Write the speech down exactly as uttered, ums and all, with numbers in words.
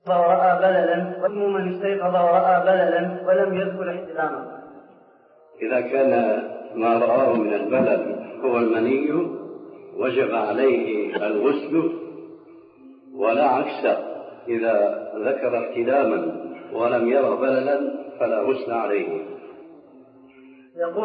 ورأى بللا واسم من استيقظ ورأى بللا ولم يذكر احتلاما. إذا كان ما رآه من البلل هو المني وجب عليه الغسل، ولا عكس، إذا ذكر احتلاما ولم يرى بللا فلا غسل عليه.